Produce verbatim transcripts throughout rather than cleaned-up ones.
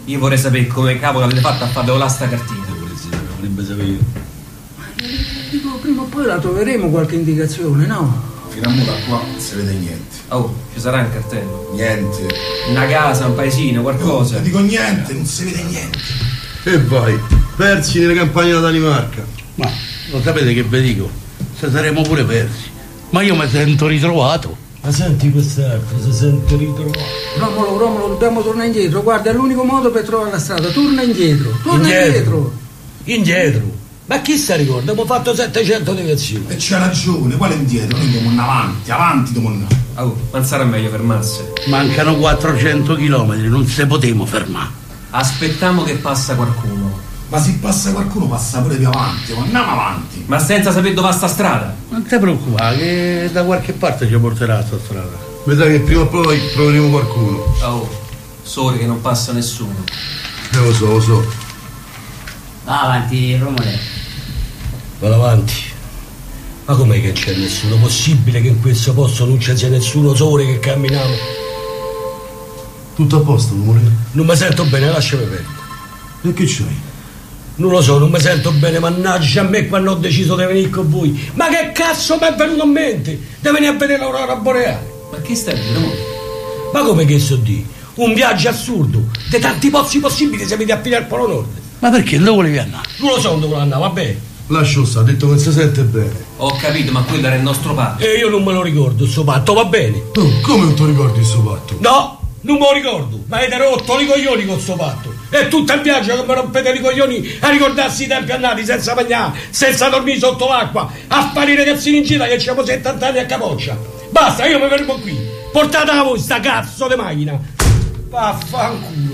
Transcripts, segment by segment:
Io vorrei sapere come cavolo avete fatto a farlo là sta cartina. Vorrebbe sapere io. Ma dico, prima o poi la troveremo qualche indicazione, no? Fino a mo' da qua non si vede niente. Oh, ci sarà un cartello? Niente. Una casa, un paesino, qualcosa? Non dico niente, non si vede niente. E vai, persi nelle campagne della Danimarca. Ma lo sapete che vi dico? Se saremmo pure persi. Ma io mi sento ritrovato. Ma senti quest'altro, si sente ritrovato. Romolo, Romolo, dobbiamo tornare indietro. Guarda, è l'unico modo per trovare la strada. Torna indietro, torna indietro. Indietro? Indietro? Ma chi si ricorda? Abbiamo fatto settecento deviazioni. E c'ha ragione, quale indietro? Noi dobbiamo avanti, avanti dobbiamo andare. Oh, ma sarà meglio fermarsi. Mancano quattrocento chilometri, non se potremo fermare. Aspettiamo che passa qualcuno. Ma se passa qualcuno passa pure più avanti, ma andiamo avanti. Ma senza sapere dove va sta strada. Non ti preoccupare, che da qualche parte ci porterà sta strada. Vedrai che prima o poi troveremo qualcuno. Oh, sole che non passa nessuno. Eh, lo so, lo so. Va avanti, Romole. Vado avanti. Ma com'è che c'è nessuno? Possibile che in questo posto non ci sia nessuno, sole che camminiamo? Tutto a posto, amore? Non mi sento bene, lasciami perdere. E che c'hai? Non lo so, non mi sento bene, mannaggia a me quando ho deciso di venire con voi. Ma che cazzo mi è venuto in mente? Di venire a vedere l'aurora boreale. Ma che stai dicendo? Ma come che so di? Un viaggio assurdo, di tanti pozzi possibili se vedi a fine al Polo Nord. Ma perché? Dove volevi andare? Non lo so dove volevo andare, va bene. Lascio stare, ha detto che non si sente bene. Ho capito, ma quello era il nostro patto. E io non me lo ricordo, sto patto, va bene. Oh, come non ti ricordi il suo patto? No, non me lo ricordo, ma avete rotto i coglioni con sto patto. E tutto il viaggio che mi rompete i coglioni a ricordarsi i tempi andati senza bagnare, senza dormire sotto l'acqua, a fare i ragazzini in gita che abbiamo settanta anni a capoccia. Basta, io mi fermo qui. Portatela voi sta cazzo di macchina. Vaffanculo.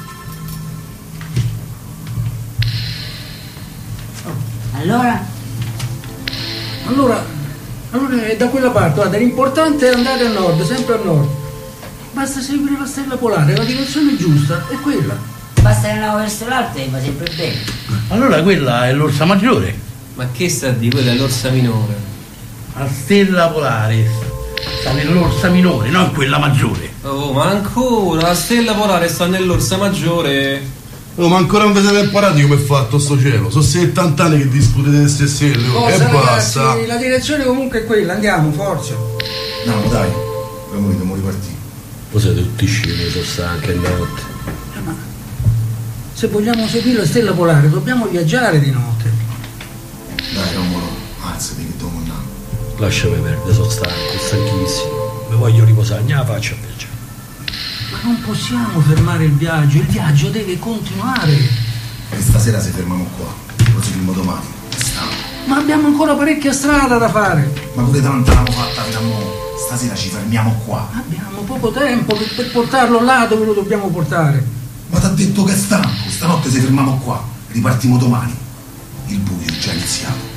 Allora? Allora, allora è da quella parte, guarda, l'importante è andare a nord, sempre a nord. Basta seguire la stella polare, la direzione giusta è quella. Basta che andiamo verso l'alto e va sempre bene. Allora quella è l'orsa maggiore. Ma che sta di quella è l'orsa minore? La stella polare sta nell'orsa minore, non quella maggiore. Oh, ma ancora, la stella polare sta nell'orsa maggiore. Oh, ma ancora non vi siete imparati come è fatto sto cielo? Sono settanta anni che discutete di ste stelle, oh, Cosa, e ragazzi, basta. la direzione comunque è quella, andiamo, forza. Andiamo, dai. Dobbiamo, dobbiamo ripartire. Voi siete tutti scemi, sono stanchi di notte. Eh, ma se vogliamo seguire la stella polare dobbiamo viaggiare di notte. Dai, Romolo, alzati che dobbiamo andare. Lasciami perdere, sono stanco, stanchissimo. Mi voglio riposare, andiamo la faccia a viaggiare. Ma non possiamo fermare il viaggio, il viaggio deve continuare. E stasera se fermiamo qua, proseguiamo domani. È stanco. Ma abbiamo ancora parecchia strada da fare. Ma pure tanta l'abbiamo fatta fino a mo'. Stasera ci fermiamo qua. Abbiamo poco tempo per, per portarlo là dove lo dobbiamo portare. Ma t'ha detto che è stanco. Stanotte se fermiamo qua. Ripartiamo domani. Il buio è già iniziato.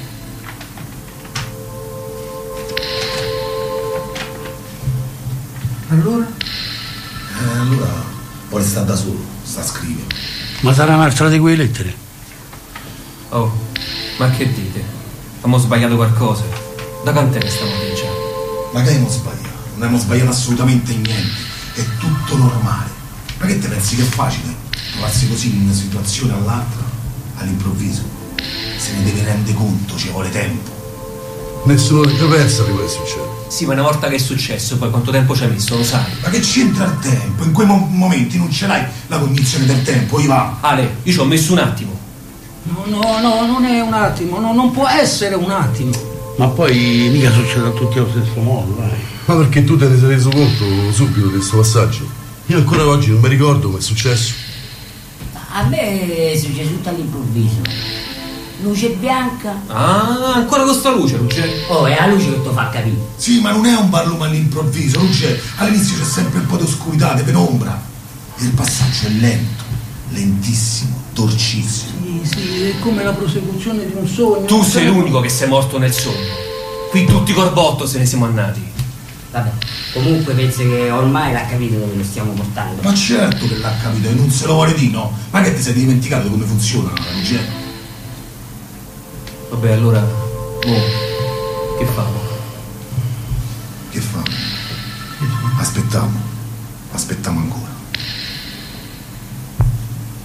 Allora? Eh, allora vuole stare da solo, sta a scrivere. Ma sarà un'altra di quelle lettere? Oh, ma che dite? Abbiamo sbagliato qualcosa? Da quant'è che stiamo viaggiando? Ma che abbiamo sbagliato? Non abbiamo sbagliato assolutamente niente. È tutto normale. Ma che te pensi che è facile? Trovarsi così in una situazione all'altra, all'improvviso? Se ne deve rendere conto, ci vuole tempo. Nessuno ci pensa di quello che succede. Sì, ma una volta che è successo, poi quanto tempo ci hai messo, lo sai? Ma che c'entra il tempo? In quei mo- momenti non ce l'hai la cognizione del tempo, Iva. Ale, io ci ho messo un attimo. No, no, no, non è un attimo, no, non può essere un attimo. Ma poi mica succede a tutti allo stesso modo, dai. Ma perché tu te ne sei reso conto subito di questo passaggio? Io ancora oggi non mi ricordo come è successo. A me è successo tutto all'improvviso. Luce bianca. Ah, ancora con sta luce, Luce. Oh, è la luce che ti fa capire. Sì, ma non è un barlume all'improvviso, non c'è. All'inizio c'è sempre un po' di oscurità, di penombra. E il passaggio è lento, lentissimo, dolcissimo. Sì, sì, è come la prosecuzione di un sogno. Tu sei l'unico che sei morto nel sogno. Qui tutti corbotto se ne siamo andati. Vabbè, comunque penso che ormai l'ha capito dove lo stiamo portando. Ma certo che l'ha capito e non se lo vuole dire, no? Ma che ti sei dimenticato di come funziona la luce? Vabbè, allora, mo, che famo? Che fa? Aspettiamo, aspettiamo ancora.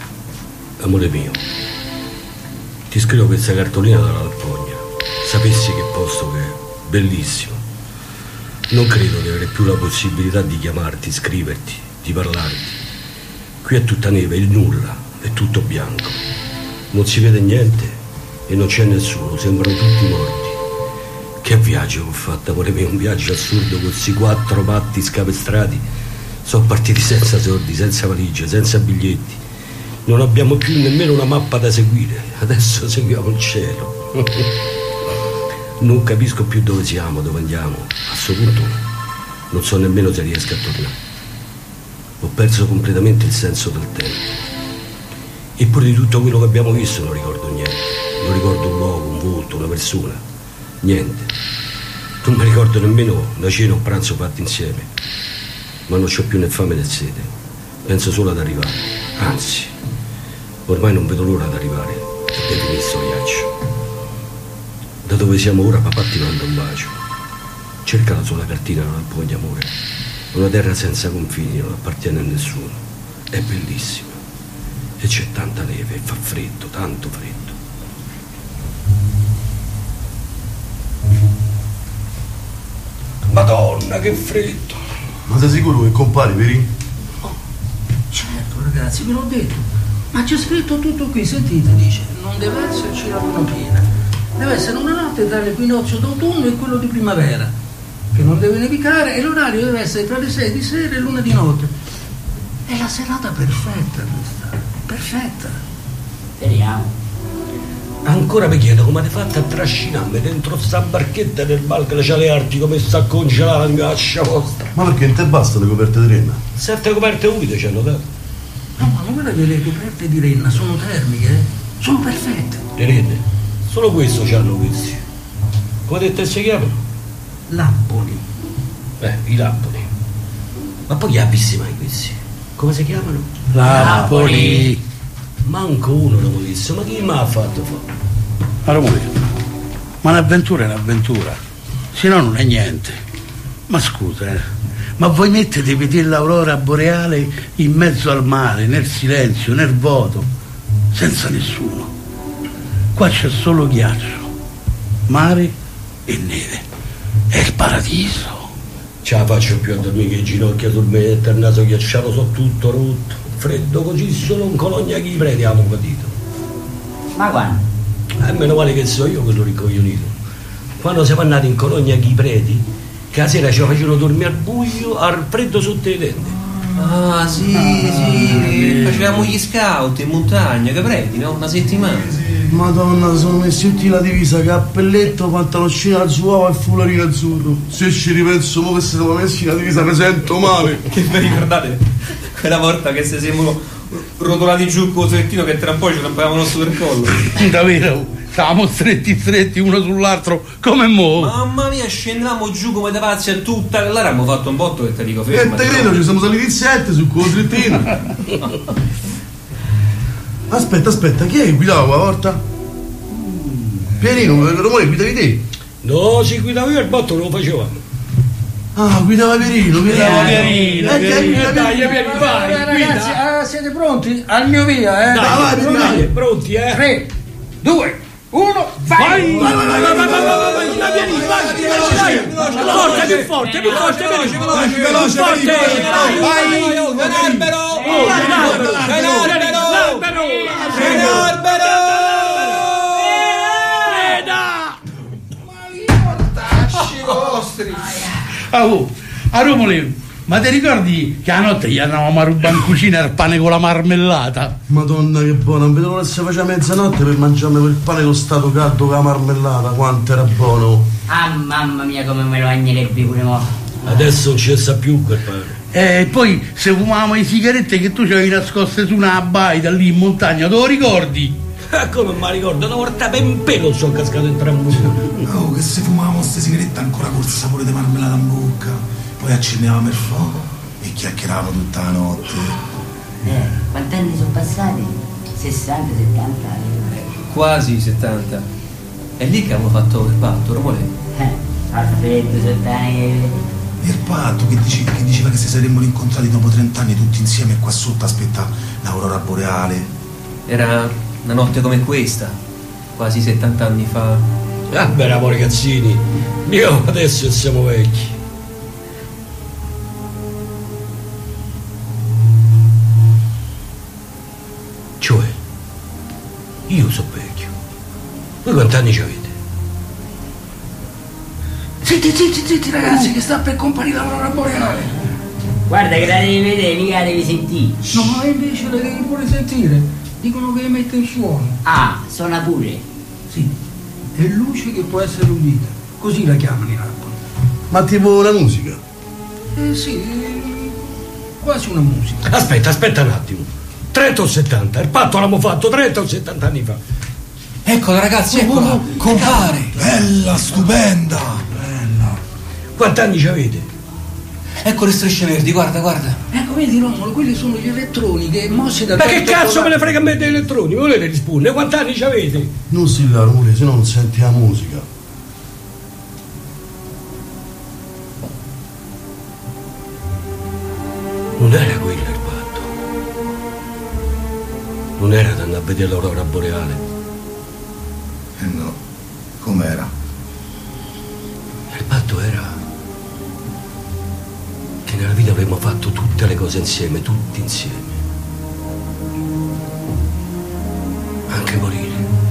Amore mio, ti scrivo questa cartolina dalla Lappogna. Sapessi che posto che è, bellissimo. Non credo di avere più la possibilità di chiamarti, scriverti, di parlarti. Qui è tutta neve, il nulla, è tutto bianco. Non si vede niente e non c'è nessuno, sembrano tutti morti. Che viaggio che ho fatto, amore mio, un viaggio assurdo con questi quattro patti scapestrati. Sono partiti senza soldi, senza valigie, senza biglietti. Non abbiamo più nemmeno una mappa da seguire. Adesso seguiamo il cielo. Non capisco più dove siamo, dove andiamo. A questo punto non so nemmeno se riesco a tornare. Ho perso completamente il senso del tempo. Eppure di tutto quello che abbiamo visto non ricordo niente. Non ricordo un luogo, un volto, una persona. Niente. Non mi ricordo nemmeno la cena o pranzo fatti insieme. Ma non c'ho più né fame né sete. Penso solo ad arrivare. Anzi, ormai non vedo l'ora di arrivare e di finire sto viaggio. Da dove siamo ora papà ti manda un bacio. Cercala sulla cartina della Lappogna, amore. Una terra senza confini, non appartiene a nessuno. È bellissima. E c'è tanta neve e fa freddo, tanto freddo. Madonna, che freddo. Ma sei sicuro che compari, veri? Oh, certo, ragazzi, ve l'ho detto. Ma c'è scritto tutto qui, sentite, dice. Non deve esserci la luna piena. Deve essere una notte tra l'equinozio d'autunno e quello di primavera, che non deve nevicare, e l'orario deve essere tra le sei di sera e l'una di notte. È la serata perfetta questa, perfetta. Speriamo. Ancora mi chiedo come avete fatto a trascinarmi dentro sta barchetta del mal glaciale artico che sta congelata in ghiaccia vostra. Ma perché non te basta le coperte di renna? Sette coperte umide ci hanno dato. No, ma non guarda che le coperte di renna sono termiche, eh? Sono perfette. Le rete? Solo questo ci hanno questi. Come detto si chiamano? Lappoli. Eh, i lappoli. Ma poi li ha visti mai questi? Come si chiamano? Lappoli. Manco uno l'ho visto, ma chi mi ha fatto fare? Ma Romolo, ma un'avventura è un'avventura, se no non è niente. Ma scusa, eh, ma voi mettete a vedere l'aurora boreale in mezzo al mare, nel silenzio, nel vuoto, senza nessuno. Qua c'è solo ghiaccio, mare e neve. È il paradiso. Ce la faccio più a dormire che ginocchia sul metro, il naso ghiacciato, so tutto rotto. Freddo così, solo un cologna chi preti abbiamo patito. Ma quando? Eh, meno male che so io quello ricoglionito. Quando siamo andati in Cologna Ghipreti, che la sera ci facevano dormire al buio, al freddo sotto i tende. Ah, sì, sì, facevamo gli scout in montagna, Capreti, no? Una settimana. Madonna, sono messi tutti la divisa, cappelletto, pantaloncino azzurro e fularino azzurro. Se ci ripenso mo che se siamo messi la divisa mi sento male. Che vi ricordate? Quella volta che se siamo rotolati giù con il solettino che tra un po' ci rompevano sotto il collo. Davvero, stavamo stretti stretti uno sull'altro come mo. Mamma mia, scendevamo giù come da pazzi a tutta. Allora abbiamo fatto un botto che ti dico fermo. E te credo, ci siamo saliti in sette su quello strettino. Aspetta, aspetta, chi è che guidava una volta? Pierino, Romone, guidavi te? No, si guidava io il botto non lo facevamo. Ah, guidava Pierino, guidava Pierino, Eh, Pierino, che- dai, che- Pierino, vai, Eh, ragazzi, guida. ah, siete pronti? Al mio via, eh? Dai, vai, pronti, vai. pronti, eh? tre, due, uno, vai! Vai, vai, vai, vai, vai, vai, vai, vai, vai, Pierino, vai, vai, forte, più forte, più forte, veloce, veloce, veloce, forte, vai, vai, Albero! oh, l'albero, l'albero, l'albero, Ah, oh, a Romole, ma ti ricordi che a notte gli andavamo a rubare in cucina il pane con la marmellata? Madonna che buono, non vedo l'ora che si faceva mezzanotte per mangiarmi quel pane tostato caldo con la marmellata, quanto era buono. Ah, mamma mia, come me lo bagnerebbe pure mo'. Adesso non ci sa più quel pane. E eh, poi se fumavamo le sigarette che tu ci avevi nascoste su una baita lì in montagna, te lo ricordi? Ah, come mi ricordo, una volta ben pelo sono cascato in trambusto. Oh, che se fumavamo queste sigarette ancora col sapore di marmellata in bocca. Poi accendevamo il fuoco e chiacchieravamo tutta la notte. Eh, quanti anni sono passati? sessanta, settanta anni. Quasi settanta. È lì che avevo fatto il patto, Romole. Eh, al freddo sotto la neve. E il patto che, dice, che diceva che si saremmo rincontrati dopo trenta anni tutti insieme qua sotto a aspettare l'aurora boreale. Era una notte come questa, quasi settanta anni fa. Ah, beh, eravamo ragazzini. Io adesso siamo vecchi. Cioè, io sono vecchio. Voi quanti anni ci avete? Zitti, zitti, zitti ragazzi, che sta per comparire l'aurora boreale. Guarda che la devi vedere, mica la devi sentire. No, e invece la devi pure sentire. Dicono che emette il suono. Ah, suona pure. Sì, è luce che può essere udita. Così la chiamano in acqua. Ma tipo la musica? Eh sì, quasi una musica. Aspetta, aspetta un attimo. trenta o settanta? Il patto l'abbiamo fatto trenta o settanta anni fa. Eccola ragazzi, eccola, compare. Bella, stupenda. Bella. Quanti anni ci avete? Ecco le strisce verdi, guarda, guarda. Ecco, vedi Romolo, quelli sono gli elettroni che mossi dal... Ma che vento cazzo me polare. ne frega a me degli elettroni? Volete rispondere? Quanti anni ci avete? Non si dà rumore, se no non senti la musica. Non era quello il patto. Non era di andare a vedere l'aurora boreale. Eh no, com'era? Il patto era che nella vita avremmo fatto tutte le cose insieme, tutti insieme. Anche morire.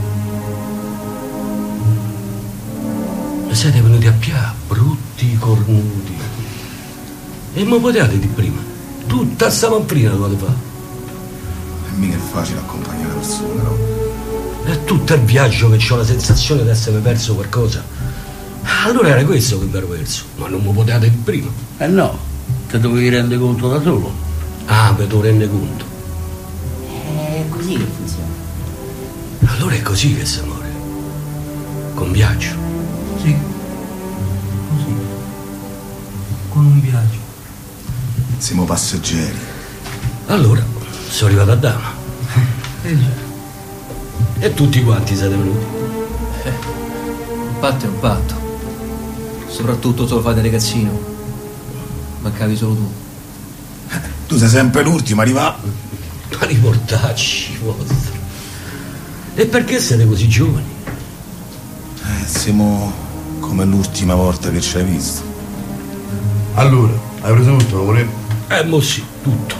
E siete venuti a pià, brutti cornuti. E mi potete di prima. Tutta sta manfrina dovete fare. E mica è facile accompagnare la persona, no? È tutto il viaggio che ho la sensazione di essere perso qualcosa. Allora era questo che mi ero perso, ma non mi potete di prima. Eh no, te dovevi rendere conto da solo. Ah, me lo rende conto. È così che funziona. Allora è così che si muore. Con viaggio. Sì, così, con un viaggio. Siamo passeggeri. Allora, sono arrivato a Dama. Eh già. E tutti quanti siete venuti. Un patto è un patto. Soprattutto se lo fate ragazzino. Mancavi solo tu. Tu sei sempre l'ultimo a arrivare. Ma riportacci vostri. E perché siete così giovani? Eh, siamo come l'ultima volta che ci hai visto. Allora, hai preso tutto, amore? Eh, mo sì, tutto.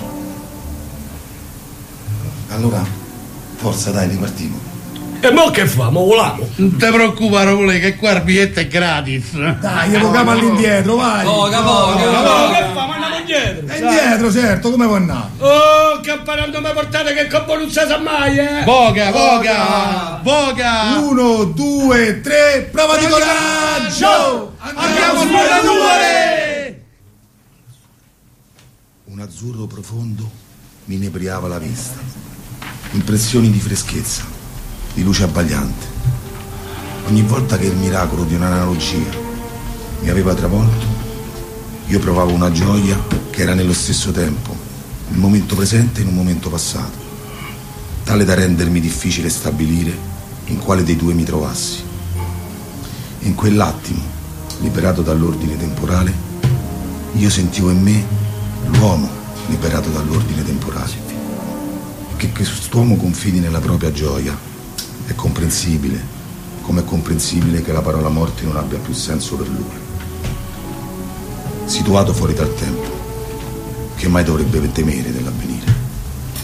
Allora, forza dai, ripartiamo. E mo che fa? Mo volamo? Non ti preoccupare, Role, che qua il biglietto è gratis. Dai, evochiamo all'indietro, vai. Poca, poca. Ma che fa? Ma andiamo indietro. E indietro, certo, come può andare? Oh, che appena non mi portate che coppo non si sa mai, eh! Boga, boga, boga. Uno, due, tre, prova di coraggio! Andiamo sulle nuvole! Un azzurro profondo mi inebriava la vista. Impressioni di freschezza, di luce abbagliante. Ogni volta che il miracolo di un'analogia mi aveva travolto, io provavo una gioia che era nello stesso tempo il momento presente in un momento passato, tale da rendermi difficile stabilire in quale dei due mi trovassi. In quell'attimo, liberato dall'ordine temporale, io sentivo in me l'uomo liberato dall'ordine temporale. Che quest'uomo confidi nella propria gioia è comprensibile, come è comprensibile che la parola morte non abbia più senso per lui. Situato fuori dal tempo, che mai dovrebbe temere dell'avvenire?